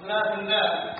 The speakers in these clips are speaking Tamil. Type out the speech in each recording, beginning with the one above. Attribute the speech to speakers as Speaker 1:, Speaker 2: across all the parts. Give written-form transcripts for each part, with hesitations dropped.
Speaker 1: ಉಲ್ಲಾಸದಿಂದ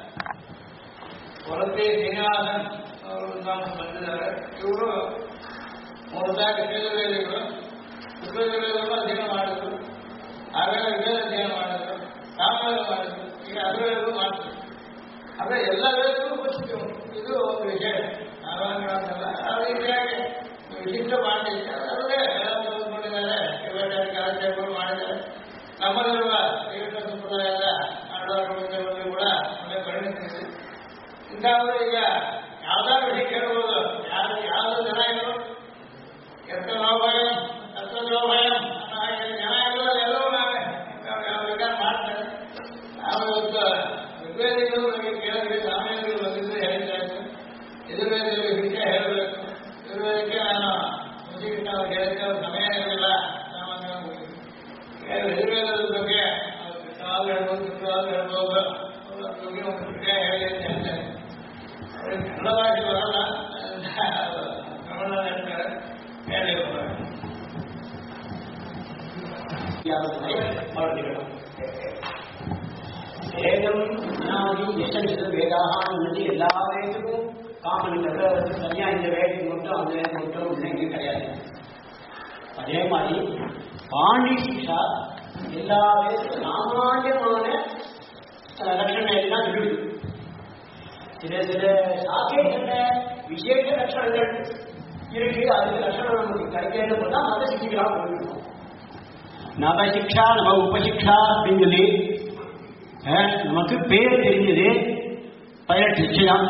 Speaker 1: ಹೊರತೆ ಶ್ರೀನಿವಾಸನ್ ಅವರು ವಿದ್ವಾಂಸರು ಬಂದಿದ್ದಾರೆ. ಇವರು ಮೂರ್ನಾಲ್ಕು ವೇದಗಳು ಋಗ್ವೇದಗಳನ್ನು ಅಧ್ಯಯನ ಮಾಡಿದ್ರು, ಆಮೇಲೆ ವೇದ ಅಧ್ಯಯನ ಮಾಡಿದ್ರು, ಸಾಮವೇದ ಮಾಡಿದ್ರು, ಈಗ ಅಗ್ರವೇದಗಳು ಮಾಡ್ತಾರೆ. ಆದರೆ ಎಲ್ಲ ವೇದಗಳು ಉಪಸ್ಥಿತಿ ಉಂಟು. ಇದು ಒಂದು ವಿಶೇಷ. ನಾರಾಯಣಗಳನ್ನೆಲ್ಲ ಆ ರೀತಿಯಾಗಿ ವಿಶಿಷ್ಟ ಮಾಡಲಿಕ್ಕೆ ಅದರಲ್ಲೇ ವೇದಾಂತ ಓದ್ಕೊಂಡಿದ್ದಾರೆ, ಕಾರ್ಯಕ್ರಮಗಳು ಮಾಡಿದ್ದಾರೆ. ನಮ್ಮಲ್ಲಿರುವ ಶ್ರೀಕೃಷ್ಣ ಸಂಪ್ರದಾಯದ ಆಡಳಿತಗಳಲ್ಲಿ ಕೂಡ ಒಳ್ಳೆ ಪರಿಣಿತಿದೆ. ಇಂಥವರು ಈಗ ಯಾವ್ದಾದ್ರು ವಿಷಯ ಕೇಳ್ಬೋದು, ಯಾವ್ದು ಜನ ಇದ್ರು ಎತ್ತ ಲೋಭಯಂ ತತ್ವ ಲೋಭಯಂ ಜನ ಇರೋದು ಎಲ್ಲವೂ ನಾವೇ ಯಾವ ವಿಚಾರ ಮಾಡ್ತಾರೆ. ನಾವು ಇವತ್ತು ಋಗ್ವೇದಿಗಳು ನಮಗೆ ಕೇಳಿದ್ರೆ ಸಾಮಾನ್ಯಗಳು ಬಂದಿದ್ದು ಹೇಳ್ತಾ ಇದ್ರು. ಯಜುರ್ವೇದದಲ್ಲಿ ವಿಷಯ ಹೇಳಬೇಕು. ಯಜುರ್ವೇದಕ್ಕೆ ನಾನು ಮುಂಚಿನ ಅವ್ರು ಹೇಳಿದ್ದೆ, ಅವ್ರ ಸಮಯ ಇರಲಿಲ್ಲ. ಸಾಮಾನ್ಯವಾಗಿ ಯಜುರ್ವೇದದ ಬಗ್ಗೆ ಕೃಷ್ಣವಾಗೂ ಹೇಳ್ಬೋದು, ಕೃಷ್ಣವಾಗೂ ಹೇಳ್ಬೋದು, ಅವ್ರ ಬಗ್ಗೆ ಒಂದು ವಿಷಯ ಹೇಳಿ ಅಂತ ಹೇಳ್ತಾರೆ. ಅವ್ರಿಗೆ ಕನ್ನಡ ಭಾಷೆ ಬರಲ್ಲ, ಕನ್ನಡ ಹೇಳ್ತಾರೆ, ಹೇಳಿ
Speaker 2: வேதம் அனாதி எசன்ஷியல் வேதாக வந்து எல்லா வேதத்துக்கும் காமன் தனியா இந்த வேதத்துக்கு மட்டும் அந்த வேதம் மட்டும் எங்கேயும் கிடையாது. அதே மாதிரி பாண்டி சிக்ஷா எல்லா வேதத்துக்கும் சாமானியமான லட்சணம் எல்லாம் இருக்கு. சில சாக்கியங்கள்ல விசேஷ லட்சணங்கள் இருக்கு. அதுக்கு லட்சணம் நமக்கு கிடைக்கிறது போதா மத சிக்ஷிகளா போயிருக்கோம். நவசிக்ஷா நவ உபசிக்ஷா அப்படின்னு சொல்லி நமக்கு பேர் தெரிஞ்சது 18 சிக்ஷை தான்.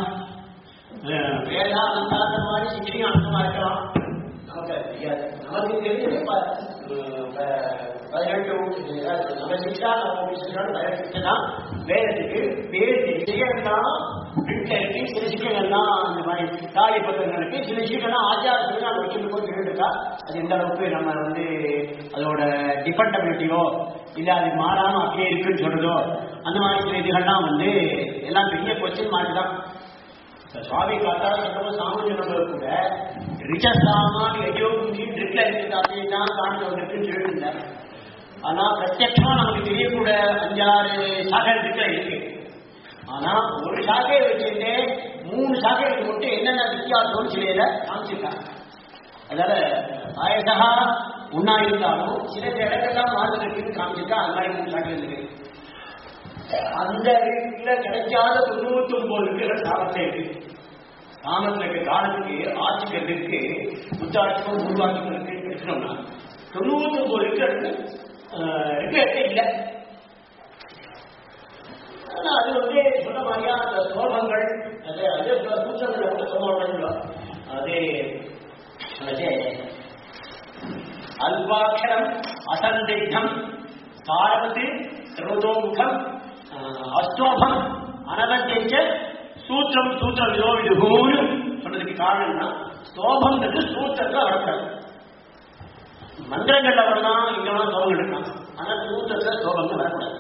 Speaker 2: வேதாந்த மாதிரி சிக்ஷையும் அர்த்தமா இருக்கலாம், நமக்கு தெரியாது. நமக்கு தெரிஞ்சது 18 நவசிக்ஷா நவ உபசிக்ஷா 18 சிக்ஷை தான். வேதத்துக்கு பேர் சிக்ஷைகள்லாம் இருக்கு. சில சிக்ஷைகள்லாம் அந்த மாதிரி தாலி பத்திரங்களுக்கு, சில சிக்ஷைகள்லாம் ஆச்சாரத்துக்கு நம்ம வச்சுருக்கோம் இருக்கா. அது எந்த அளவுக்கு நம்ம வந்து அதோட டிபெண்டபிலிட்டியோ இல்லை அது மாறாம அப்படியே இருக்குன்னு சொல்றதோ அந்த மாதிரி சில இதுகள்லாம் வந்து எல்லாம் பெரிய கொஸ்டின் மார்க் தான். சுவாமி காத்தா சொல்றப்போ சாமானியம் கூட ரிச்சஸ்தாமான் எஜோகுஞ்சி ட்ரிக்ல இருக்குது அப்படின்னா காணிக்க வந்துருக்குன்னு சொல்லிட்டு இருந்தேன். ஆனா பிரத்யட்சமா நமக்கு தெரியக்கூட 5-6 சாகை ட்ரிக்ல இருக்கு. ஆனா ஒரு சாகையை வச்சுட்டு 3 சாகைகளுக்கு மட்டும் என்னென்ன வித்தியாசம் சிலையில காமிச்சிருக்காங்க. அதனால ஆயசா ஒன்னா இருந்தாலும் சில இடங்கள்லாம் மாறுதலுக்கு காமிச்சிருக்கா. அந்த மாதிரி 3 சாகைகள் இருக்கு. அந்த வீட்டுல கிடைக்காத 99 இருக்கிற சாமத்துல இருக்கு. சாமத்துல இருக்க காலத்துக்கு ஆட்சிக்கிறதுக்கு புத்தாட்சிக்கும் உருவாக்கிக்கும் இருக்கு எடுக்கணும்னா 99 இருக்கிறது இல்லை. அது வந்து சொன்ன மாதிரியா அந்த சோபங்கள் அதே சூச்சங்களை கூட சோபங்கள் அதே அல்பாட்சரம் அசந்திக்தம் தாரவத்து திரோதோமுகம் அஸ்தோபம் அனவத்திய சூத்திரம் சூத்திர விதோவிதுகூன்னு சொன்னதுக்கு காரணம்னா ஸ்தோபம்ன்றது சூத்திரத்துல வரக்கூடாது. மந்திரங்கள்ல வரலாம், இங்கெல்லாம் சோபங்கள் இருக்கலாம். ஆனா சூத்திரத்துல சோபங்கள் வரக்கூடாது.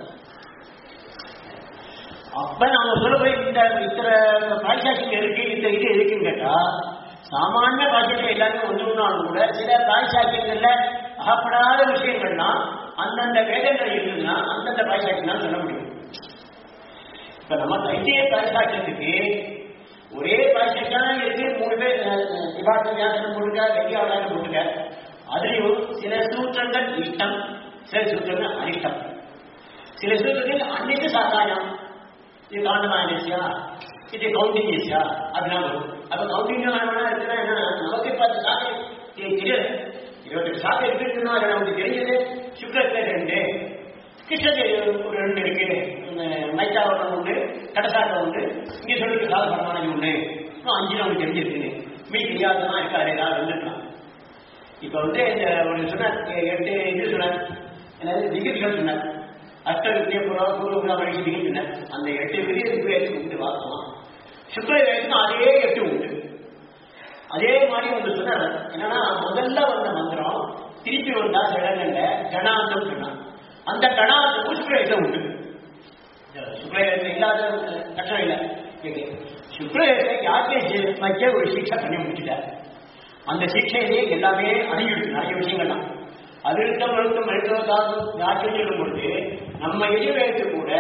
Speaker 2: அப்ப நாம சொல்ல போய் இந்த இத்தனை பாய்சாட்சிங்க இருக்கு, இந்த இது இருக்குன்னு கேட்டா சாமானிய பாஷையில எல்லாமே ஒன்றுனாலும் கூட சில பாய்சாட்சியங்கள்ல அகப்படாத விஷயங்கள்னா அந்தந்த வேதங்கள் இருக்குன்னா அந்தந்த பாய்சாட்சி தான் சொல்ல முடியும். இப்ப நம்ம தைத்திய பாய்சாட்சியத்துக்கு ஒரே பாய்சாட்சியான இருக்கு. 3 பேர் விபாக வியாசனம் போட்டுக்க, கையாளர் போட்டுக்க. அதுலயும் சில சூத்திரங்கள் இஷ்டம், சில சூத்திரங்கள் அனிஷ்டம். சில சூத்திரங்கள் அன்னைக்கு சாதாரணம். இது காண்டமாயிடுச்சா, இது கவுண்டிங்கா அப்படின்னா வரும். அப்ப கவுண்டிங் இருக்குன்னா என்ன, நமக்கு இப்ப அந்த சாக்கை தெரியாது. 28 சாக்கை இருக்குன்னா நமக்கு தெரிஞ்சது சுக்ரத்துல 2, கிருஷ்ண ஒரு 2 இருக்கு, மைத்தாவரம் உண்டு, கடசாட்டம் உண்டு, இங்க சொல்லிட்டு சாதபரமானது உண்டு, 5 நமக்கு தெரிஞ்சிருக்கு. மீதி தெரியாததான் இருக்காரு, ஏதாவது வந்துருக்கலாம். இப்ப வந்து இந்த ஒரு சொன்னார் 8 இது சொன்னார், என்னது திகிர்கள் சொன்னார், அஷ்டவித்திய பூர்வ வழிகள் சொன்னார். அந்த 8 விதிக்கு உண்டு வாசம். சுக்ரவேதத்துக்கு அதே 8 உண்டு. அதே மாதிரி ஒன்று சொன்னார். என்னன்னா முதல்ல வந்த மந்திரம் திருப்பி வந்தா சில இடங்கள்ல கணாந்தம் சொன்னார். அந்த கணாந்தமும் சுக்ரவேதம் உண்டு. சுக்ரவேதம் இல்லாத லட்சணம் இல்லை. சுக்ரவேதத்தை யாருக்கே வைக்க ஒரு சிக்ஷை பண்ணி முடிச்சுட்டார். அந்த சிக்ஷையிலேயே எல்லாமே அடங்கிடுச்சு, நிறைய விஷயங்கள்லாம். அதிர்ஷ்டம் அழுத்தம் எழுத்துவதாக யாருக்கும் சொல்லும் பொழுது நம்ம எதிர்வேற்று கூட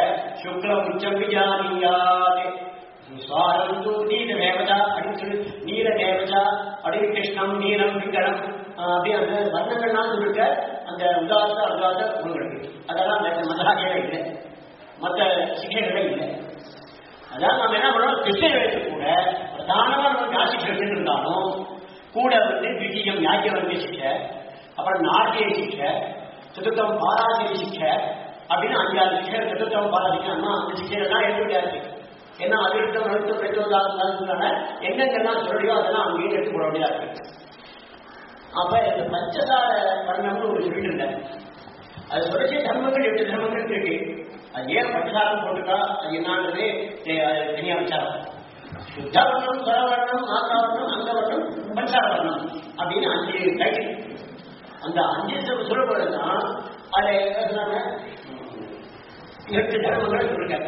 Speaker 2: சுக்லம் உச்சம் விஜானியாதே சுவாரந்து நீல தேவதா அப்படின்னு சொல்லி நீல தேவதா அப்படின்னு கிருஷ்ணம் நீலம் பிங்களம் அப்படி அந்த வர்ணங்கள்லாம் சொல்லிருக்க அந்த உதாத்த அனுதாத்த குணங்களுக்கு அதெல்லாம் அந்த மதாகையில இல்லை, மற்ற சிக்ஷைகள இல்லை. அதான் நம்ம என்ன பண்ணோம், கிருஷ்ணர்களுக்கு கூட பிரதானமா நமக்கு ஆட்சி இருந்தாலும் கூட திவிஜயம் யாக்கியவர்க்க சிக்ஷை, அப்புறம் நாட்டிய சிக்ஷை, சதுர்த்தம் பாராசிரிய சிக்ஷை அப்படின்னு 5-6 சிக்ஷை, சதுர்த்தம் பாராசிக்கா அந்த சிக்ஷைகள்லாம் எடுத்துக்கிட்டாரு. ஏன்னா அதிர்ஷ்டம் அழுத்தம் பெற்றோதாங்க எங்கெங்கெல்லாம் சொல்றியோ அதெல்லாம் அங்கேயே எடுத்து போட வேண்டியதா இருக்கு. அப்ப இந்த பஞ்சசார வர்ணம்னு ஒரு சொல்லிட்டு இருந்தேன். அது சொல்லிச்சு தர்மங்கள் 8 தர்மங்கள் இருக்கு. அது ஏன் பஞ்சசாரம் போட்டுக்கா அது என்னன்றது தனியா விசாரம். சுத்த வர்ணம், ஸ்வரவர்ணம், மாத்திராவர்ணம், அங்கவர்ணம், பஞ்சார வர்ணம் அப்படின்னு 5 டைட்டில். அந்த 5 சொல்லப்படுதுன்னா அதை 8 தர்மங்களை சொல்லிருக்காங்க.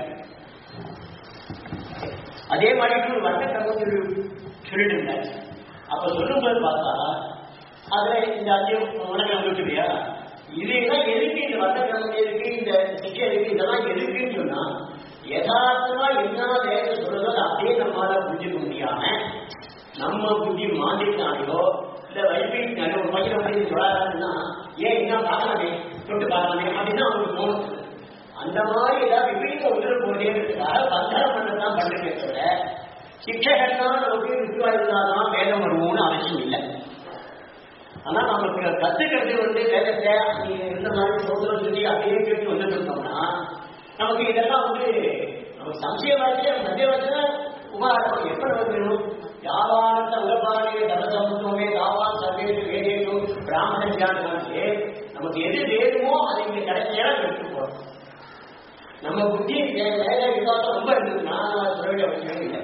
Speaker 2: அதே மாதிரி ஒரு வர்ண கிரமம் சொல்லிட்டு இருந்தேன். அப்ப சொல்லும்போது பார்த்தா அதுல இந்த 5 வர்ணக்கிரமம் இருக்கு இல்லையா, இதெல்லாம் எதுக்கு இந்த வர்ண கிரமம் இருக்கு, இந்த சிக்கை இருக்கு, இதெல்லாம் எதுக்குன்னு சொன்னா யதார்த்தமா என்ன தேவை சொல்றதோ அப்படியே நம்மளால புரிஞ்சுக்க முடியாம நம்ம புத்தி மாண்டினாலையோ இல்ல வைப்பினாலோ ஒரு பையனை வந்து சொல்லாதுன்னா ஏன் என்ன பார்க்கலாமே தொட்டு பார்க்கலாமே அப்படின்னு அவங்களுக்கு தோணும். அந்த மாதிரி ஏதாவது விபரீத உத்தரவு போடுறதுக்காக பந்தரம் பண்ணதான் பண்ணுறதே தவிர சிக்ஷைகள்லாம் நமக்கு விசுவாசித்தாதான் வேதம் வருவோம்னு அவசியம் இல்லை. ஆனா நமக்கு கத்துக்கிறது வேதத்தை இந்த மாதிரி சோதனை சொல்லி அப்படியே கேட்டு வந்துட்டு இருந்தோம்னா நமக்கு இதெல்லாம் நமக்கு சம்சயவாச்சு சந்தேகவாச்சுன்னா உபகாரம் எப்ப நமக்கு வேணும். யாவானத்த உலபாலே தபசமுத்துவமே தாவான் சர்வேஷு வேதேஷு பிராமண தியானமாச்சு நமக்கு எது வேணுமோ அதை இங்க கடைசியாக எடுத்து போறோம். நம்ம புத்தி வேற விவாதம் ரொம்ப இருந்ததுன்னா சொல்ல வேண்டிய அவசியம் இல்லை.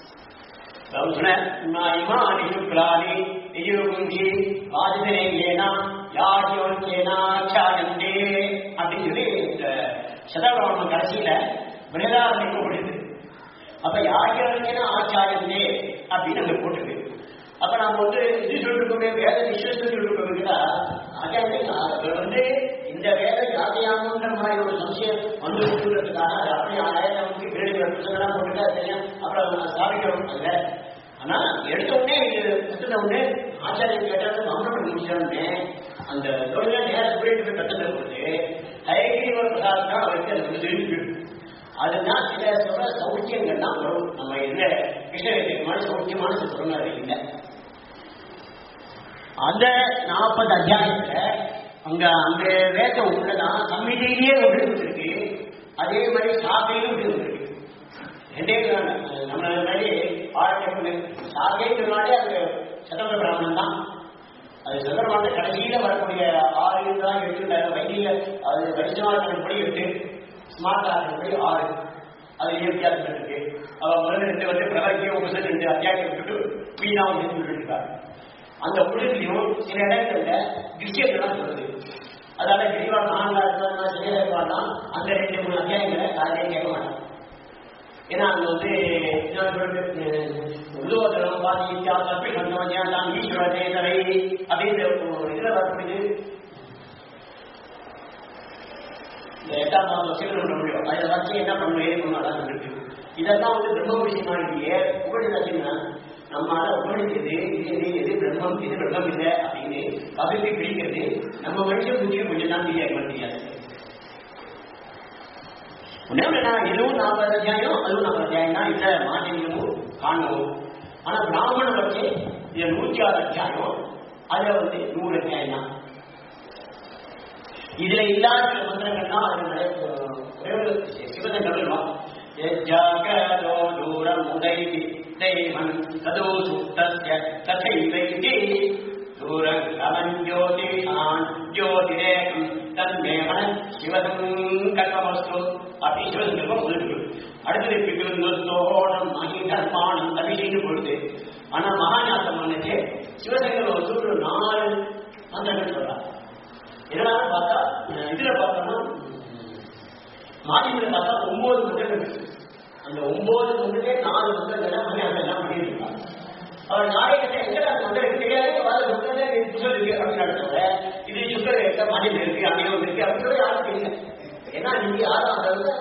Speaker 2: இமானி சுக்லானி நிஜகுஞ்சி வாஜிதேனா யாஜ்யோச்சேனா சாயந்தே அப்படின்னு சொல்லி இந்த சதபிரமணம் கடைசியில பிரதாரணிக்கு முடியுது. அப்ப யாஜ்யோச்சேனா ஆச்சாரியந்தே அப்படின்னு அங்க போட்டுருக்கு. அப்ப நம்ம இது சொல்லிருக்கோமே வேத விஸ்வசம் சொல்லிருக்கோம்னா ஆச்சாரிய இந்த வேத யாத்தியாமன்ற மாதிரி ஒரு சம்சயம் வந்து கொடுக்கறதுக்காக அது அப்படி நமக்கு கிரேடிகள் புத்தகம்லாம் போட்டுட்டா தெரியும். அப்புறம் ஸ்தாபிக்கிறோம் அதுல. ஆனா எடுத்த உடனே கத்துன உடனே ஆச்சாரியம் கேட்டாலும் மௌனம் பண்ணி முடிச்சோடனே அந்த தொழில நேரம் போயிட்டு போய் கத்துட்ட போது ஹயகிரிவர பிரசாத் தான் அவருக்கு அது தெரிஞ்சு. அதுதான் சில சொல்ற சௌக்கியங்கள்லாம் வரும். நம்ம என்ன கிருஷ்ண சௌக்கியமான சொல்றாரு இல்லை. அந்த 40 அத்தியாயத்துல அங்க அந்த வேதம் உள்ளதான் சம்மிதியிலேயே ஒன்று இருக்கு. அதே மாதிரி சாக்கையும் இருக்கு. ரெண்டே நம்ம மாதிரி சாக்கைனாலே அது சதவர பிராமணன் தான். அது சதரமான கடைசியில வரக்கூடிய 6 தான் 8 வைத்திய அது வைஷ்ணவாசனப்படி 8 ஸ்மார்ட் 6 அது வித்தியாசம் இருக்கு. அவன் முதல்ல 2 பிரவர்த்திய உபசம் 2 அத்தியாயம் விட்டுட்டு வீணா சொல்லிட்டு இருக்காரு. அந்த உலகிலையும் சில இடங்கள்ல விஷயங்கள்லாம் சொல்லுது. அதாவது விரிவா மகான்களா செய்யலாம் அந்த 2-3 அத்தியாயங்களை காலையிலே கேட்க மாட்டான். ஏன்னா அங்க உலோதனம் பாதி தப்பி சந்தோஷம் ஈஸ்வர தேசரை அப்படின்ற இதுல வரக்கூடியது. இந்த 8ஆம் வருஷம் பண்ண முடியும். அதை வச்சு என்ன பண்ணணும் ஏது பண்ணலாம் இருக்கு. இதெல்லாம் பிரம்ம விஷயமா இல்லையே உபநிஷத்துனா நம்மளால உபநிஷது எது பிரம்மம் இது பிரம்மம் இல்லை அப்படின்னு கவிதை பிடிக்கிறது நம்ம மனுஷன் புத்தியும் கொஞ்சம் தான் தெரியாது. இதுவும் 40 அத்தியாயம் அதுவும் 40 அத்தியாயம் தான் இந்த மாநிலமும் காணவும். ஆனா பிராமண வச்சு இது 106 அத்தியாயம் அதுல 100 அத்தியாயம் தான். இதுல இல்லாத சில மந்திரங்கள்னா அது சிவசங்கரம் ஜாகரோ தூரம் உதைதி தெய்வம் ததோ சுத்தஸ்ய ததைவைதி தூரம் கவன் ஜோதிஷான் ஜோதிரேகம் தன்மேவன் சிவசங்கல்பமஸ்து அப்படி சிவசங்கல்பம் சொல்லிட்டு அடுத்தது பிகுந்தோடம் மகி தர்மானம் தவிசின்னு பொழுது. ஆனா மகாநாசம் பண்ணது சிவசங்கல்பம் சொல்ற 4 மந்திரங்கள் சொல்றாங்க. இதனால பார்த்தா இதுல பார்த்தோம்னா மாநில பார்த்தா 9 மந்திரங்கள். அந்த 9 மந்திரே 4 மந்திரங்கள் மணியாசம் பண்ணிட்டு இருக்காங்க. அவர் நாளைக்கு எங்க அந்த மந்திரம் தெரியாது புத்தகம் இருக்கு அப்படின்னு நடத்துற இது சுக்கர் இருக்க மாநிலம் இருக்கு அங்கேயும் இருக்கு அப்படின்னு யாரும் தெரியல. ஏன்னா நீங்க யாரும் அந்த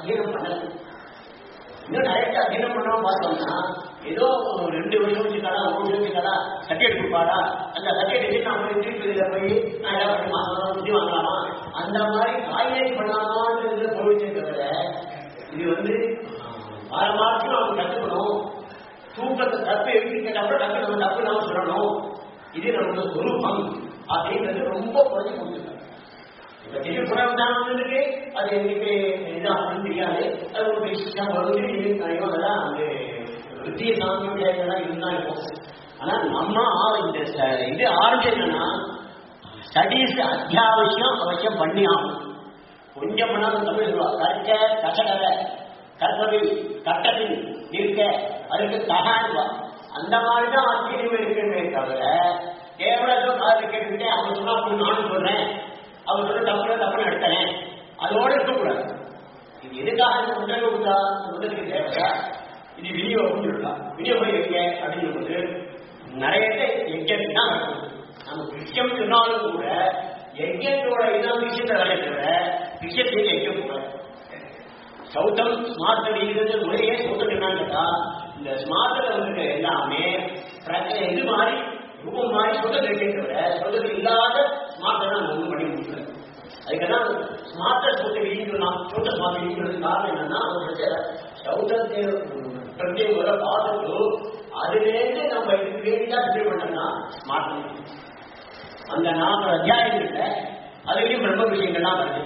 Speaker 2: அத்தியனம் பண்ணல. இன்னும் நிறைய அத்தியனம் பண்ணாம பார்த்தோம்னா ஏதோ 2 வருஷம் வச்சுக்காடா 1 வருஷம் வச்சுக்காடா சர்டிஃபிகேட் கொடுப்பாடா, அந்த சர்டிஃபிகேட் நான் போய் திருப்பதியில போய் நான் ஏதாவது மாசம் சுற்றி வாங்கலாமா, அந்த மாதிரி காய்கறி பண்ணலாமான்னு போயிட்டே தவிர இது வாரமாச்சும் அவங்க கற்றுக்கணும். தூக்கத்தை தப்பு எப்படி கேட்டப்ப டக்கு நம்ம தப்பு நாம சொல்லணும், இது நம்மளோட சொரூபம் அப்படின்றது ரொம்ப குறைஞ்சி கொடுத்துருக்காங்க. இப்ப திடீர் புனர்தானம் இருக்கு, அது எங்களுக்கு இதுதான் அப்படின்னு தெரியாது. அது ஒரு விஷயம் வருது, அதெல்லாம் அந்த வித்திய சாமியெல்லாம் இதுதான் இருக்கும். ஆனா நம்ம இந்த இது ஆரம்பிச்சதுன்னா ஸ்டடீஸ் அத்தியாவசியம் அவசியம் பண்ணி ஆகும். கொஞ்சம் பண்ணாலும் தமிழ் சொல்லுவா கற்க கசடர கற்பவை கட்டத்தில் இருக்க அதுக்கு தகான்வா. அந்த மாதிரிதான் ஆச்சரியம் இருக்குமே தவிர கேவலத்தோ காது கேட்டுக்கிட்டே அவங்க சொன்னா நானும் சொல்றேன், அவங்க சொல்ல தப்புன்னு எடுத்தேன் அதோட இருக்கக்கூடாது. இது எதுக்காக இந்த முதல் கொடுத்தா முதலுக்கு தேவையா, இது விநியோகம் சொல்லலாம். விநியோகம் எங்க அப்படின்னு போது நிறைய எஜெக்ட் தான் இருக்கும். நம்ம விஷயம் சொன்னாலும் கூட எஜெக்டோட இதான் விஷயத்தை வேலை தவிர விஷயத்தை எஜெக்ட் கூடாது. சௌத்தம் ஸ்மார்ட் இருக்கிறது முறையே சௌத்தம் என்னன்னு கேட்டா இந்த ஸ்மார்ட்ல எல்லாமே இது மாதிரி ரூபம் மாதிரி சொந்தம் இருக்கே தவிர சொந்தத்தில் இல்லாத ஸ்மார்ட்டை நம்ம ஒன்றும் பண்ணி முடியல. அதுக்கெல்லாம் ஸ்மார்ட்டை சொந்த வீங்கலாம், சொந்த ஸ்மார்ட் வீங்கிறது காரணம் என்னன்னா அவங்களுக்கு சௌத்தத்தை பிரத்யேக முறை பார்த்துட்டு அதுலேருந்து நம்ம இதுக்கு வேண்டிதான் டிசைட் பண்ணோம்னா ஸ்மார்ட் அந்த 4 அத்தியாயங்கள்ல அதுலேயும் பிரம்ம விஷயங்கள்லாம் வருது.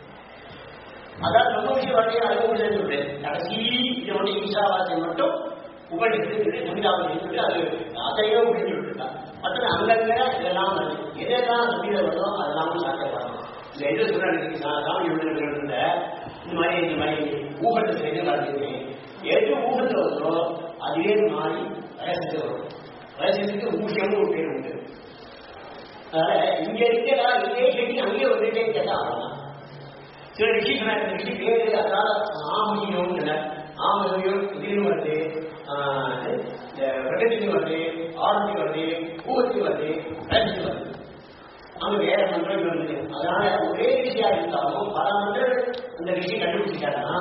Speaker 2: அதாவது பிரம்ம விஷயம் வரலையே அனுபவம் சொல்றேன். கடைசி இதோட ஈஷாவாசை மட்டும் உபநிஷத்து சமிதாபதி அது அதையும் அப்படின்னு சொல்லிருக்காங்க. மற்ற அங்கங்க இதெல்லாம் வருது. எதெல்லாம் சமீத வருதோ அதெல்லாம் சாத்தியப்படணும். இந்த எது சொல்றேன் சாமி இருந்த இந்த மாதிரி ஊகத்தை செய்து வளர்ந்துருக்கு. எது ஊகத்தை வருதோ அதுவே மாறி வயசுக்கு வரும். வயசுக்கு ஊசியம்னு ஒரு பேர் உண்டு. அதனால இங்க இருக்கா இங்கே செடி அங்கே வந்துட்டே கேட்டா ஆகலாம். சில ரிஷி ரிஷி பேரு அதனால ஆமகியம் ஆமகியம் இதுன்னு வருது, பிரகதிக்கு வருது, ஆரத்தி வருது, பூவத்தி வருது, ரஜிக்கு வருது. அங்க வேற மந்திரங்கள் வருது. அதனால ஒரே ரிஷியா இருந்தாலும் பல மந்திரங்கள் அந்த ரிஷி கண்டுபிடிச்சிட்டாங்கன்னா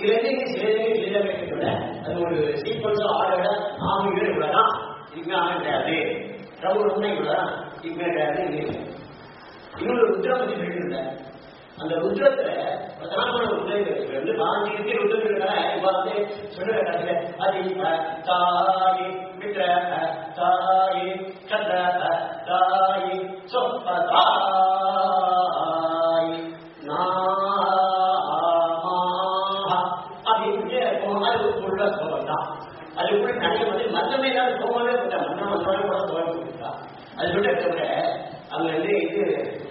Speaker 2: சில அது ஒரு சீக்வன்ஸ் ஆர்டரோட ஆமகியம் இவ்வளவுதான், இதுக்கு ஆக கிடையாது. ரவுண்ட் இவ்வளவுதான், இதுக்கு கிடையாது. இன்னொரு ருத்ரம் பத்தி சொல்லிட்டு இருந்தேன். அந்த ருத்ரத்துல பிரதானமான ருத்ரம் பாஞ்சி ருத்ரம் சொல்லுற அது தாயி மித்ர தாயி கத்ர தாயி சொப்பதாயி அப்படின்னு அது உள்ள சோகம். அதுக்குள்ள நிறைய மந்தமே தான் சோகமே போட்டா மந்தம் கூட சோகம் போட்டா அது சொல்ல தவிர அங்க இது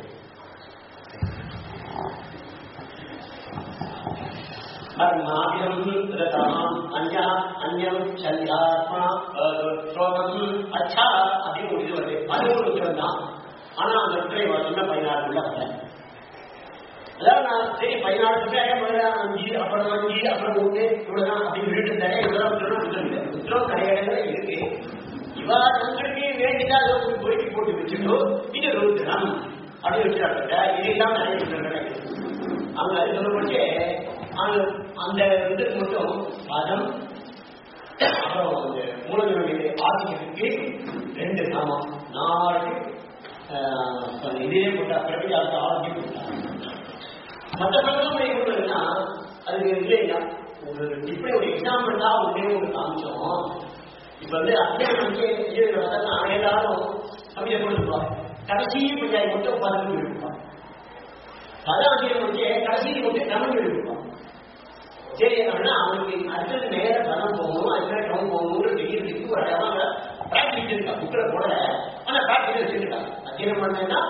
Speaker 2: அந்யம் சந்தியாத்மா ஸ்லோகம் அச்சா அப்படின்னு ஒரு இது வருது. அது ஒரு உத்திரம் தான். ஆனா அந்த உத்திரை சொன்ன 16 வரல. அதாவது நான் சரி 16 5 அப்புறம் 5 அப்புறம் 3 இவ்வளவுதான் அப்படின்னு சொல்லிட்டு இருந்தேன். இவ்வளவுதான் உத்திரம் இல்லை. உத்திரம் கிடையாது இருக்கு. இவா தங்களுக்கு வேண்டிதான் பொறுக்கி போட்டு வச்சுட்டோ இது ருத்ரம் அப்படின்னு வச்சுட்டாங்க. இதெல்லாம் நிறைய உத்திரங்கள் அங்க அது சொல்லப்பட்டு அந்த இதுக்கு மட்டும் பதம் அப்புறம் அந்த மூலதனுடைய ஆசிரியருக்கு 2 நாமம் 4 இதே போட்டா பிரபுஜாத்த ஆசிரியர் கொடுத்தாங்க. மற்ற பதம் கொடுத்ததுன்னா அது இல்லையா ஒரு இப்படி ஒரு எக்ஸாம்பிள் தான் ஒரு காமிச்சோம். இப்ப அத்தியாயம் எல்லாரும் சமைய கொடுத்துருப்பான். கடைசி பஞ்சாயத்து மட்டும் 10 எடுப்பான். பதாசிரியர் வந்து கடைசியில் மட்டும் தமிழ் எடுப்பான். சரி அப்படின்னா அவனுக்கு அடுத்தது நேர பணம் போகணும், அதுக்கு டவுன் போகணும்னு தெரியறதுக்கு ஒரு இடமாக பிராக்டிஸ் இருக்கா. புக்கில் போட ஆனால் பிராக்டிஸ் வச்சுருக்கான். அத்தியம் பண்ணா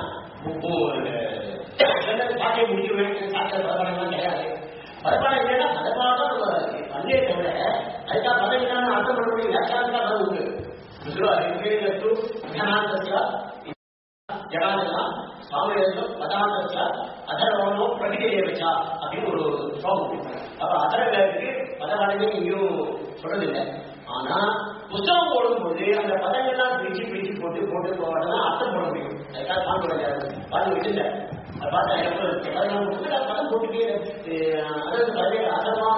Speaker 2: சாட்சியை முடிச்சுவேன், சாட்சிய பதப்பாடெல்லாம் கிடையாது. பதப்பாடம் இல்லைன்னா பதப்பாடம் நம்ம பண்ணே தவிர அதுக்காக பதவி இல்லாமல் அர்த்தம் பண்ண முடியும். வியாக்கியானத்தான் பதம் உண்டு. ஜடாதா சாமியம் பதாந்தா அதர்வனோ பிரகிதேவச்சா அப்படின்னு ஒரு ஸ்லோகம். அப்ப அதர்வனுக்கு பதவானமே இங்கேயும் சொல்றதில்லை. ஆனா புத்தகம் போடும்போது அந்த பதங்கள்லாம் பிரிச்சு போட்டு போவாதான் அர்த்தம் போட முடியும். அதுக்காக தான் பார்த்து வச்சுட்டேன். அதை பார்த்து பதம் போட்டுட்டு அதாவது அதர்வா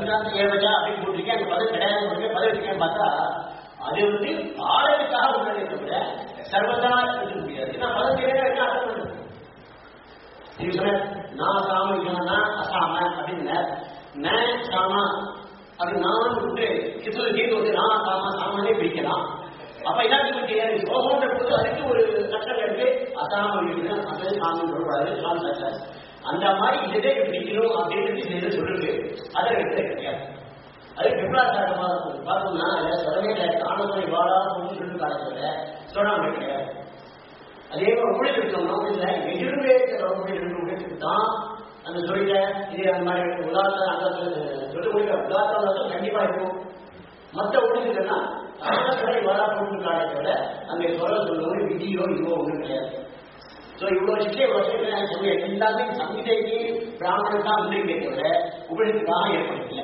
Speaker 2: சந்திராந்த ஏவஜா அப்படின்னு போட்டிருக்கேன், அந்த பதம் கிடையாது, பதம் இருக்கேன்னு பார்த்தா அது வந்து பாடலுக்காக உள்ளதே தவிர சர்வதா இருக்க முடியாது. ஏன்னா பதம் தெரியாத அர்த்தம் பண்ணுது. நீங்க சொன்ன நான் சாம இல்லைன்னா அசாம அப்படின்னு சாமா அப்படி நான் விட்டு கிசுல தீர்த்து வந்து நான் சாமா சாமானே பிரிக்கலாம். அப்ப எல்லாத்துக்கும் தெரியாது யோகம்ன்ற போது அதுக்கு ஒரு கஷ்டம் இருக்கு. அசாம இருக்கு அது சாமி சொல்லக்கூடாது, சாமி கஷ்டம். அந்த மாதிரி இதே பிடிக்கணும் அப்படின்னு சொல்லுது. அதை எடுத்து கிடையாது. அது விபராசாரமா பார்த்தோம்னா சொல்லவே கிடையாது. ஆனந்தனை வாழா அப்படின்னு சொல்லி காலத்துல சொல்லாம கிடையாது. அதே மாதிரி ஊழியர் இருக்கணும் இல்லை எதிர்வே ஊழியர் தான் அந்த சொல்லிட்ட இது அந்த மாதிரி உதாரணம் அந்த சொல்லி முடிக்கிற உதாரணம் கண்டிப்பா இருக்கும். மற்ற ஊழியர்கள்னா ஆனந்தனை வாழா அப்படின்னு காலத்துல அங்கே சொல்லணும் விதியோ இதுவோ ஒன்றும் கிடையாது. இவ்வளவு சிஷ்ய இவ்வளவு எல்லாமே சங்கீதைக்கு பிராமணனுக்கா முன்னிலை தவிர உபயோகத்துக்காக ஏற்படுத்தல.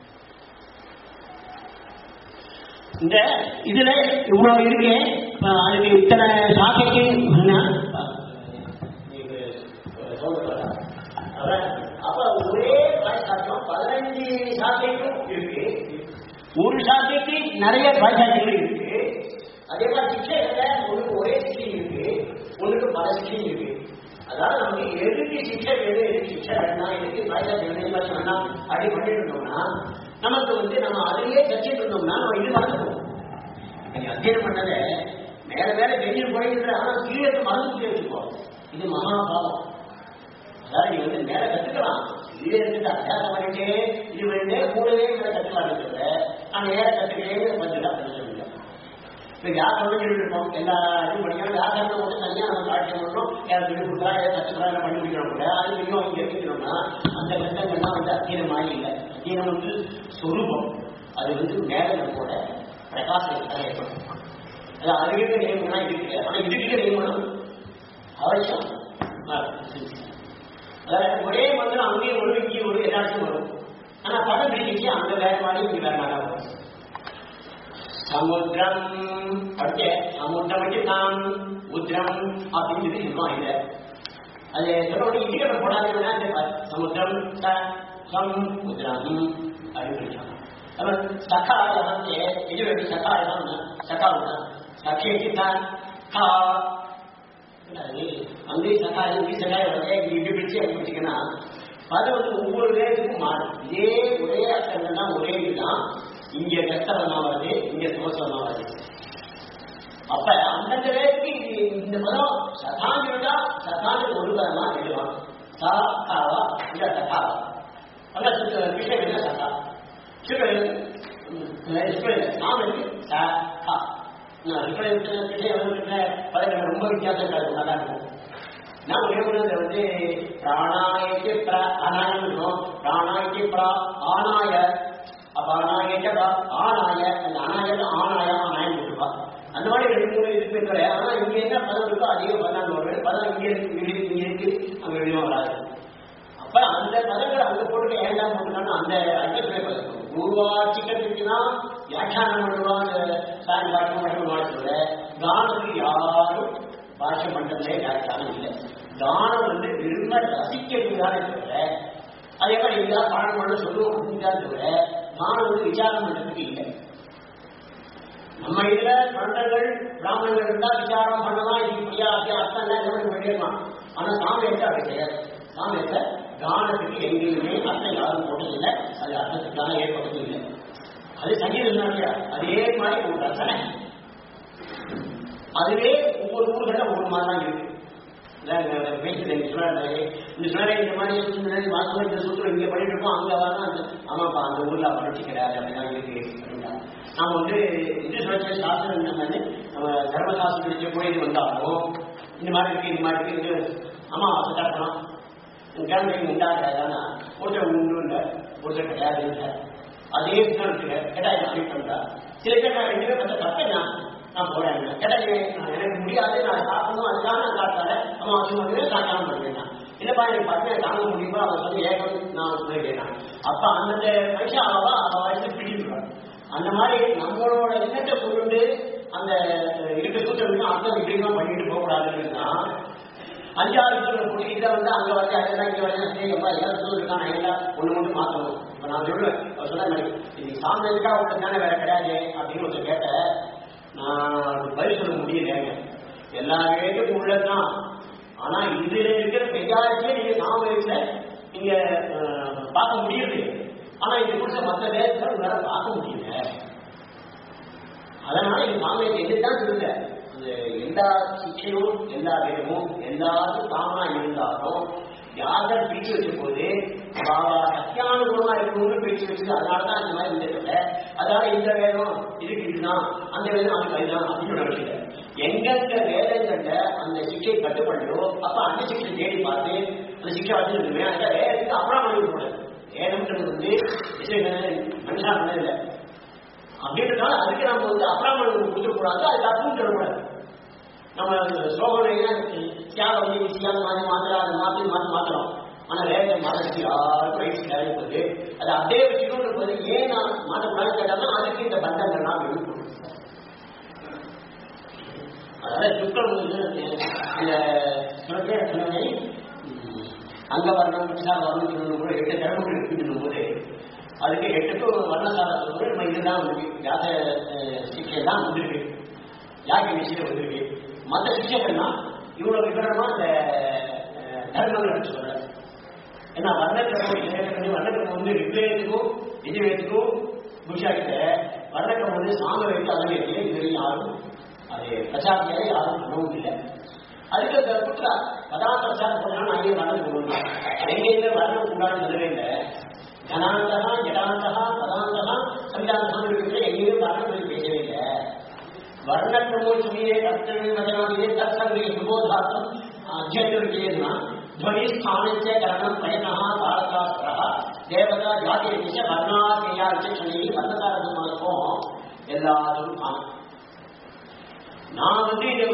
Speaker 2: இந்த இதுல இவ்வளவு இருக்கு. அதுக்கு இத்தனை சாக்கைக்கு அப்ப ஒரே பாய்சாக்கம் 15 சாக்கைக்கும் இருக்கு. ஒரு சாக்கைக்கு நிறைய பாய்சாக்கைகள் இருக்கு. அதே மாதிரி சிக்ஷைகள்ல ஒன்றுக்கு ஒரே சிக்ஷை இருக்கு, ஒன்றுக்கு பல சிக்ஷை இருக்கு. அதாவது நமக்கு எதுக்கு சிக்ஷை வேணும், எதுக்கு சிக்ஷை வேணா, எதுக்கு பாய்சாக்கை வேணா அப்படி பண்ணிட்டு இருந்தோம்னா நமக்கு வந்து நம்ம அதிலேயே கட்சிட்டு இருந்தோம்னா நம்ம இது மறந்துடுவோம். நீங்க அத்தியனம் பண்ணத மேல மேல வெளியில் போயிட்டு ஆனா கீழே மறந்து வச்சுப்போம். இது மகாபாவம். அதாவது நீங்க வந்து மேல கத்துக்கலாம், கீழே இருந்து அத்தியாசம் பண்ணிட்டே இது பண்ணிட்டே கூடவே மேல கத்துக்கலாம் சொல்ல நான் நேர கத்துக்கிறேன்னு பதிலாக பண்ண சொல்லுங்க. இப்ப யார் சொல்லிட்டு இருக்கோம் எல்லா இதுவும் படிக்கணும், யாரும் வந்து தனியா நம்ம காட்சி பண்ணணும், யாரும் சொல்லி கொடுத்தா யாரும் கத்துக்கலாம் பண்ணி முடிக்கணும் கூட அது இன்னும் அவங்க எடுத்துக்கணும்னா அந்த கஷ்டங்கள்லாம் வந்து அத்தியனமாக இல்லை. அத்தியனம் வந்து சொரூபம், அது வந்து மேல நம்மோட பிரகாசத்தை ஏற்படும். அது அதுக்கிட்ட நியமனா இருக்கு. ஆனா இதுக்கிட்ட நியமனம் அவசியம். அதாவது ஒரே மந்திரம் அங்கேயும் வரும் இங்கேயும் வரும் எல்லாருக்கும் வரும். ஆனா படம் பிடிச்சிச்சு அங்க வேற மாதிரி இங்க வேற மாதிரி வரும். சமுத்திரம் படிச்ச சமுத்திரம் வச்சு தான் உத்திரம் அப்படின்னு சொல்லுவான். இதை அது சொல்ல இடிக்கணும் போடாதுன்னா சமுத்திரம் சமுத்திரம் அப்படின்னு படிச்சாங்க. சகாயம் எதிர்ப்பு சகாயம் சகாவுதான் சகேக்கு தான் கா அங்கே சகாயம் இங்கே சகாயம் இப்படி பிடிச்சு அப்படி பிடிச்சிங்கன்னா அது வந்து ஒவ்வொரு வேலைக்கும் மாறும். இதே ஒரே அர்த்தம் தான், ஒரே இதுதான். இங்க கஷ்டமா வருது, இங்க சோசமா வருது. அப்ப அந்தந்த வேலைக்கு இந்த பதம் சதாங்கிட்டா சதாங்கு ஒரு பதமா எழுதுவான். சா காவா இல்ல சகாவா அல்ல விஷயம் என்ன சகா சாமிக்கு பதங்கள் ரொம்ப வித்தியாசம் இருக்காது. நல்லா இருக்கும். நான் ஒரே வந்து பிராணாயக்கு அனாயம் இருக்கும், பிராணாய்க்கு ஆனாய அப்ப அனாயக்க ஆனாய அந்த அனாயம் ஆனாயம் ஆனாயம் போட்டுருப்பா. அந்த மாதிரி 2-3 இதுக்கு இருக்கிற. ஆனா இங்க என்ன பதம் இருக்கோ அதிகம் 14 வருது. பதம் இங்க இருக்கு அங்க வெளியும் வராது. அப்ப அந்த பதங்களை அங்க போட்டு ஏண்டா போட்டுக்கான அந்த அர்த்தத்துறை பதம் உருவாக்கிக்கிறதுக்குன்னா வியாக்கியானம் பண்ணுவாங்க. சாரி பாஷம் மட்டும் சொல்ல கானத்துக்கு யாரும் பாஷை பண்றதே வியாக்கியானம் இல்லை. கானம் வந்து விரும்ப ரசிக்கிறதுக்கான தவிர அதே மாதிரி இல்லா பாடம் பண்ண சொல்லுவோம் அப்படிங்கிறத தவிர கானம் வந்து விசாரம் பண்றதுக்கு இல்லை. நம்ம இதுல பண்டங்கள் பிராமணர்கள் இருந்தா விசாரம் பண்ணலாம், இது இப்படியா அப்படியா அர்த்தம் எல்லாம் பண்ணிடலாம். ஆனா சாமியத்தை அப்படி கிடையாது. சாமியத்தை கானத்துக்கு எங்கேயுமே அர்த்தம் யாரும் போட்டதில்லை, அது அர்த்தத்துக்கான ஏற்படுத்தும் இல்லை. அது சங்கீதம் இல்லையா, அதே மாதிரி ஒரு ரசனை அதுவே ஒவ்வொரு ஊர்கள ஒவ்வொரு மாதிரி தான் இருக்கு. பேசுறேன் இந்த சொன்ன இந்த மாதிரி வாசம் இந்த சூத்திரம் இங்க பண்ணிட்டு இருக்கோம், அங்க வரலாம் ஆமாப்பா அந்த ஊர்ல படிச்சு கிடையாது அப்படிதான் இருக்கு அப்படின்னா நாம வந்து இது சொல்ல சாஸ்திரம் நம்ம தர்மசாஸ்திரம் படிச்ச கூட இது வந்தாலும் இந்த மாதிரி இருக்கு இந்த மாதிரி இருக்கு ஆமா கட்டணும் கேள்வி உண்டாக்காதானா ஒருத்தர் உண்டு இல்லை ஒருத்தர் கிடையாது இல்லை அதே இருக்கு கேட்டாய் அப்படி பண்றா சில பேர் நான் 2 பேர் பத்த தப்பேன்னா நான் போறேன் கேட்டாங்க எனக்கு முடியாது நான் சாப்பிடணும் அதுக்காக நான் காட்டால அவன் அது சாப்பிடாம பண்ணுவேன் இல்லப்பா எனக்கு பத்து தாங்க முடியுமா அவன் சொல்லி ஏகம் நான் சொல்லிட்டேன். அப்ப அந்த மனுஷன் அவ வயசு பிடிக்கிறான். அந்த மாதிரி நம்மளோட எண்ணத்தை கொண்டு அந்த இருக்க சூத்திரம் அர்த்தம் இப்படிதான் பண்ணிட்டு போகக்கூடாதுன்னா 5-6 சூத்திரம் போட்டு இதை வந்து அங்க வந்து அதெல்லாம் இங்க வந்து எல்லாரும் சொல்லிருக்கான் எல்லாம் ஒண்ணு மாத்தணும் இப்ப நான் சொல்லுவேன், அவர் சொன்ன மாதிரி இது சாமியத்துக்காக உங்களுக்கு தானே வேற கிடையாது அப்படின்னு ஒருத்தர் கேட்ட, நான் பதில் சொல்ல முடியலங்க. எல்லா வேலையும் உள்ளதான். ஆனா இதுல இருக்கிற மெஜாரிட்டியே நீங்க சாமியத்துல நீங்க பார்க்க முடியுது. ஆனா இது குறிச்ச மற்ற வேதத்தை உங்களால பார்க்க முடியல. அதனால இது சாமியத்தை எதுதான் சொல்லுங்க, அந்த எல்லா சிக்ஷையும் எல்லா வேதமும் எல்லாரும் தானா இருந்தாலும் யாரும் பிரிச்சு வச்ச போது சத்தியானுகூலமா இருக்கணும்னு பிரிச்சு வச்சது. அதனாலதான் இந்த மாதிரி இருந்ததில்ல. அதனால இந்த வேதம் இதுக்கு இதுதான், அந்த வேதம் அதுக்கு அதுதான் அப்படின்னு நினைக்கல. எங்கெங்க வேதங்கள்ல அந்த சிக்ஷை கட்டுப்படுறோ அப்ப அந்த சிக்ஷை தேடி பார்த்து அந்த சிக்ஷை வச்சுருக்குமே அந்த வேதத்துக்கு அப்புறம் பண்ணக்கூடாது. வேதம்ன்றது மனுஷா பண்ணதில்லை அப்படின்றதுனால அதுக்கு நம்ம அப்புறம் கொடுத்துக்கூடாது, அதுக்கு அர்த்தம் சொல்லக்கூடாது. நம்ம ஸ்லோகம் தியாகம் மாத்திரம் அதை மாத்திரம். ஆனா வேதத்தை மாற்றி யாருக்கும் ரைட்ஸ் தேவை போகுது. அதை அப்படியே வச்சுக்கணும் போது ஏன் நான் மாற்றக்கூடாதுன்னு கேட்டாலும் அதுக்கு இந்த பந்தங்கள்லாம் வெளிப்படும். அதனால சுக்ரம் சொன்ன அங்க வரணும் வரணும்னு சொல்லணும் கூட 8 கிழமைகள் இருக்குன்னு போது அதுக்கு 8க்கும் வர்ணசாலை சொல்லும்போது நம்ம இதுதான் வியாச சிக்ஷை தான் வந்திருக்கு, யாகி விஷயம் வந்திருக்கு. மற்ற சிக்ஷைகள்னா இவ்வளவு விவரமா அந்த தர்மங்கள் சொல்ற. ஏன்னா வர்ணக்கிரமம் வந்து ரிக்வேதத்துக்கும் எஜுவேதத்துக்கும் புருஷாக்கிட்ட வர்ணக்கிரமம் வந்து சாம வைத்து அதற்கு இது யாரும் அது பிரச்சாரத்திலே யாரும் பண்ணவும் இல்லை. அதுக்கு அந்த புற்றா பதார்த்த பிரச்சாரம் பண்ணா அங்கே வர்ணம் கொண்டு எங்கேயுமே வர்ணம் உண்டான சொல்லவே இல்லை. ஜனாந்தகா ஜடாந்தகா பதாந்தகா சம்விதானம் இருக்கிற எங்கேயுமே வர்ணம் சொல்லி பேசவே இல்லை. वर्णक्रमो चुनिये कर्तव्य वचनादिये तत्संग्रह सुबोधार्थम अध्ययनविषयेण ध्वनि स्थानस्य करणं प्रयत्नः तारकास्त्रः देवता जाति विषय वर्णादेया विचक्षणैः वर्णकारधर्मको எல்லாரும் நான் வந்து இதை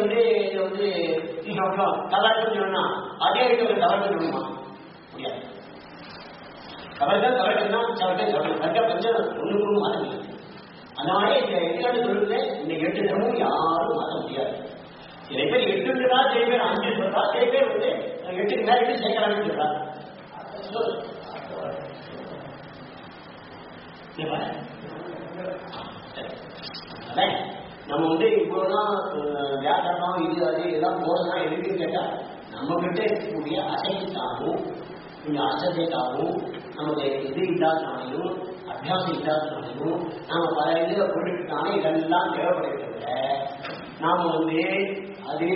Speaker 2: கவர்க்கம் சொன்னா அதே கவர்க்கம் சொல்லணுமா? முடியாது. கவர்க்கம்னா வர்க்க பஞ்சம் ஒன்றுக்கும் மாற்றம் இல்லை. அதனால இந்த எட்டு சொல்லுங்க, இந்த 8 தினமும் யாரும் மாற்ற முடியாது. சில பேர் 8 சில பேர் 5 சொல்றா, சில பேர் வந்து 8க்கு மேல சேர்க்கலாம்னு சொல்றா. நம்ம வந்து இப்போதான் வியாக்கரணம் இது அது இதெல்லாம் போறதுனா எதுக்குன்னு கேட்டா நம்ம கிட்ட இருக்கக்கூடிய அசைத்தாகவும் கொஞ்சம் அசத்தைக்காகவும் நமக்கு இது இல்லாதனாலையும் அபியாசம் இல்லாதனாலையும் நாம பல இதுல போட்டுக்கிட்டாலே இதெல்லாம் தேவைப்படுகிறத நாம வந்து அதே